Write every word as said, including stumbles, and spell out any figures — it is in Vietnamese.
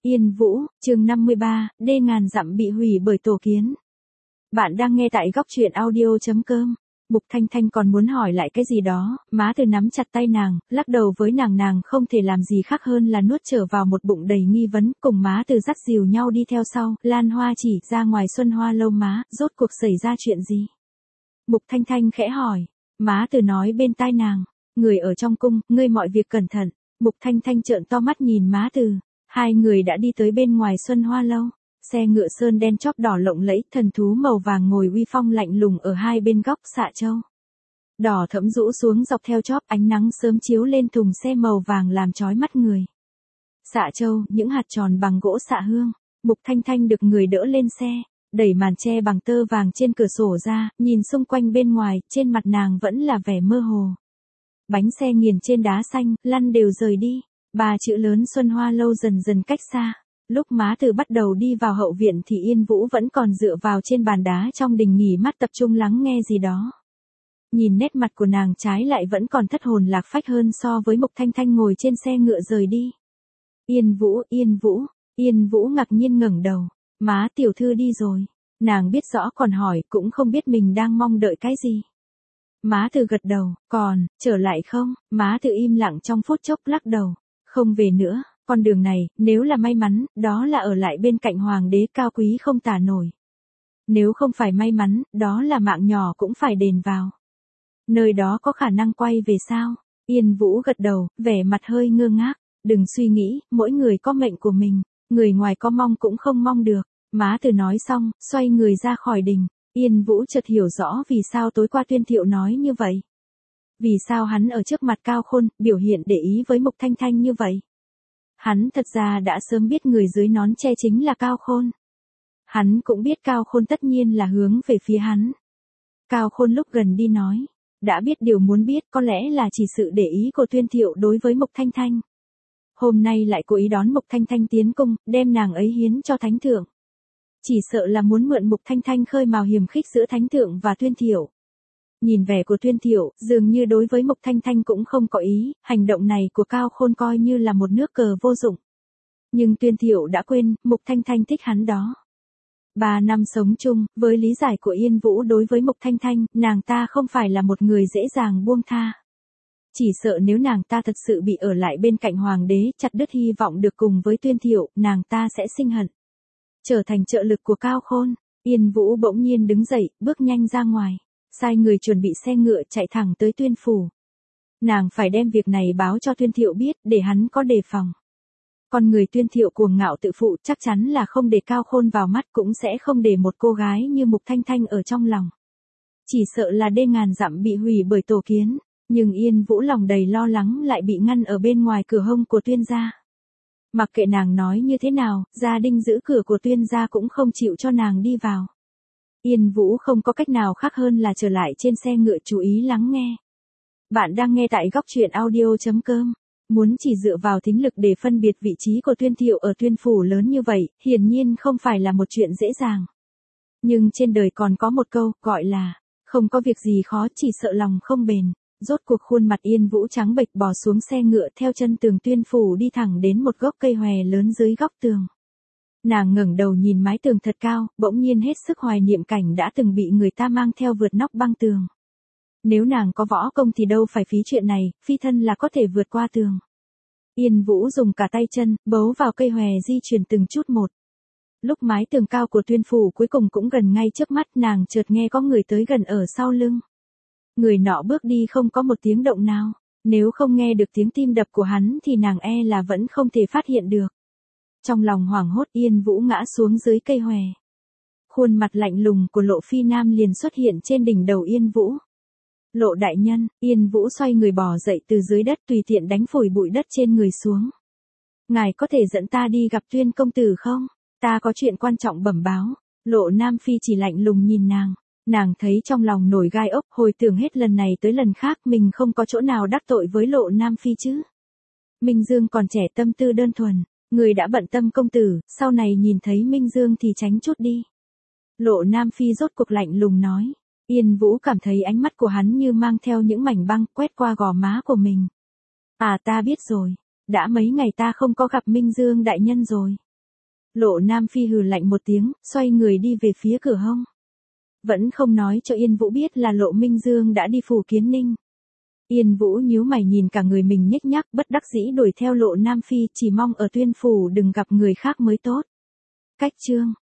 Yên Vũ, chương năm mươi ba, đê ngàn dặm bị hủy bởi tổ kiến. Bạn đang nghe tại góc truyện audio chấm com. Mục Thanh Thanh còn muốn hỏi lại cái gì đó, Má Từ nắm chặt tay nàng, lắc đầu với nàng nàng không thể làm gì khác hơn là nuốt trở vào một bụng đầy nghi vấn, cùng Má Từ dắt dìu nhau đi theo sau, Lan Hoa chỉ ra ngoài Xuân Hoa lâu má, rốt cuộc xảy ra chuyện gì? Mục Thanh Thanh khẽ hỏi, Má Từ nói bên tai nàng, người ở trong cung, ngươi mọi việc cẩn thận. Mục Thanh Thanh trợn to mắt nhìn Má Từ. Hai người đã đi tới bên ngoài Xuân Hoa lâu, xe ngựa sơn đen chóp đỏ lộng lẫy, thần thú màu vàng ngồi uy phong lạnh lùng ở hai bên góc xạ châu. Đỏ thẫm rũ xuống dọc theo chóp, ánh nắng sớm chiếu lên thùng xe màu vàng làm chói mắt người. Xạ châu, những hạt tròn bằng gỗ xạ hương. Mục Thanh Thanh được người đỡ lên xe, đẩy màn che bằng tơ vàng trên cửa sổ ra, nhìn xung quanh bên ngoài, trên mặt nàng vẫn là vẻ mơ hồ. Bánh xe nghiền trên đá xanh, lăn đều rời đi. Ba chữ lớn Xuân Hoa lâu dần dần cách xa. Lúc Má Từ bắt đầu đi vào hậu viện thì Yên Vũ vẫn còn dựa vào trên bàn đá trong đình nghỉ mắt tập trung lắng nghe gì đó. Nhìn nét mặt của nàng trái lại vẫn còn thất hồn lạc phách hơn so với Mục Thanh Thanh ngồi trên xe ngựa rời đi. Yên Vũ, Yên Vũ, Yên Vũ ngạc nhiên ngẩng đầu. Má tiểu thư đi rồi. Nàng biết rõ còn hỏi, cũng không biết mình đang mong đợi cái gì. Má Từ gật đầu, còn, trở lại không? Má Từ im lặng trong phút chốc lắc đầu. Không về nữa, con đường này, nếu là may mắn, đó là ở lại bên cạnh hoàng đế cao quý không tả nổi. Nếu không phải may mắn, đó là mạng nhỏ cũng phải đền vào. Nơi đó có khả năng quay về sao? Yên Vũ gật đầu, vẻ mặt hơi ngơ ngác. Đừng suy nghĩ, mỗi người có mệnh của mình, người ngoài có mong cũng không mong được. Má Từ nói xong, xoay người ra khỏi đình. Yên Vũ chợt hiểu rõ vì sao tối qua Tuyên Thiệu nói như vậy. Vì sao hắn ở trước mặt Cao Khôn, biểu hiện để ý với Mục Thanh Thanh như vậy? Hắn thật ra đã sớm biết người dưới nón che chính là Cao Khôn. Hắn cũng biết Cao Khôn tất nhiên là hướng về phía hắn. Cao Khôn lúc gần đi nói, đã biết điều muốn biết có lẽ là chỉ sự để ý của Tuyên Thiệu đối với Mục Thanh Thanh. Hôm nay lại cố ý đón Mục Thanh Thanh tiến cung, đem nàng ấy hiến cho Thánh Thượng. Chỉ sợ là muốn mượn Mục Thanh Thanh khơi mào hiềm khích giữa Thánh Thượng và Tuyên Thiệu. Nhìn vẻ của Tuyên Thiệu, dường như đối với Mục Thanh Thanh cũng không có ý, hành động này của Cao Khôn coi như là một nước cờ vô dụng. Nhưng Tuyên Thiệu đã quên, Mục Thanh Thanh thích hắn đó. Ba năm sống chung, với lý giải của Yên Vũ đối với Mục Thanh Thanh, nàng ta không phải là một người dễ dàng buông tha. Chỉ sợ nếu nàng ta thật sự bị ở lại bên cạnh hoàng đế, chặt đứt hy vọng được cùng với Tuyên Thiệu, nàng ta sẽ sinh hận. Trở thành trợ lực của Cao Khôn, Yên Vũ bỗng nhiên đứng dậy, bước nhanh ra ngoài. Sai người chuẩn bị xe ngựa chạy thẳng tới Tuyên phủ. Nàng phải đem việc này báo cho Tuyên Thiệu biết, để hắn có đề phòng. Con người Tuyên Thiệu cuồng ngạo tự phụ chắc chắn là không để Cao Khôn vào mắt, cũng sẽ không để một cô gái như Mục Thanh Thanh ở trong lòng. Chỉ sợ là đê ngàn dặm bị hủy bởi tổ kiến, nhưng Yên Vũ lòng đầy lo lắng lại bị ngăn ở bên ngoài cửa hông của Tuyên gia. Mặc kệ nàng nói như thế nào, gia đình giữ cửa của Tuyên gia cũng không chịu cho nàng đi vào. Yên Vũ không có cách nào khác hơn là trở lại trên xe ngựa chú ý lắng nghe. Bạn đang nghe tại góc truyện audio chấm com. Muốn chỉ dựa vào thính lực để phân biệt vị trí của Tuyên Thiệu ở Tuyên phủ lớn như vậy, hiển nhiên không phải là một chuyện dễ dàng. Nhưng trên đời còn có một câu, gọi là, không có việc gì khó chỉ sợ lòng không bền. Rốt cuộc khuôn mặt Yên Vũ trắng bệch bò xuống xe ngựa theo chân tường Tuyên phủ đi thẳng đến một gốc cây hòe lớn dưới góc tường. Nàng ngẩng đầu nhìn mái tường thật cao, bỗng nhiên hết sức hoài niệm cảnh đã từng bị người ta mang theo vượt nóc băng tường. Nếu nàng có võ công thì đâu phải phí chuyện này, phi thân là có thể vượt qua tường. Yên Vũ dùng cả tay chân, bấu vào cây hòe di chuyển từng chút một. Lúc mái tường cao của Tuyên phủ cuối cùng cũng gần ngay trước mắt, nàng chợt nghe có người tới gần ở sau lưng. Người nọ bước đi không có một tiếng động nào, nếu không nghe được tiếng tim đập của hắn thì nàng e là vẫn không thể phát hiện được. Trong lòng hoảng hốt Yên Vũ ngã xuống dưới cây hòe. Khuôn mặt lạnh lùng của Lộ Phi Nam liền xuất hiện trên đỉnh đầu Yên Vũ. Lộ đại nhân, Yên Vũ xoay người bò dậy từ dưới đất tùy tiện đánh phủi bụi đất trên người xuống. Ngài có thể dẫn ta đi gặp Tuyên công tử không? Ta có chuyện quan trọng bẩm báo. Lộ Nam Phi chỉ lạnh lùng nhìn nàng. Nàng thấy trong lòng nổi gai ốc, hồi tưởng hết lần này tới lần khác mình không có chỗ nào đắc tội với Lộ Nam Phi chứ. Minh Dương còn trẻ tâm tư đơn thuần. Người đã bận tâm công tử, sau này nhìn thấy Minh Dương thì tránh chút đi. Lộ Nam Phi rốt cuộc lạnh lùng nói. Yên Vũ cảm thấy ánh mắt của hắn như mang theo những mảnh băng quét qua gò má của mình. À ta biết rồi, đã mấy ngày ta không có gặp Minh Dương đại nhân rồi. Lộ Nam Phi hừ lạnh một tiếng, xoay người đi về phía cửa hông. Vẫn không nói cho Yên Vũ biết là Lộ Minh Dương đã đi Phủ Kiến Ninh. Yên Vũ nhíu mày nhìn cả người mình nhếch nhác, bất đắc dĩ đuổi theo Lộ Nam Phi, chỉ mong ở Tuyên Phủ đừng gặp người khác mới tốt. Cách chương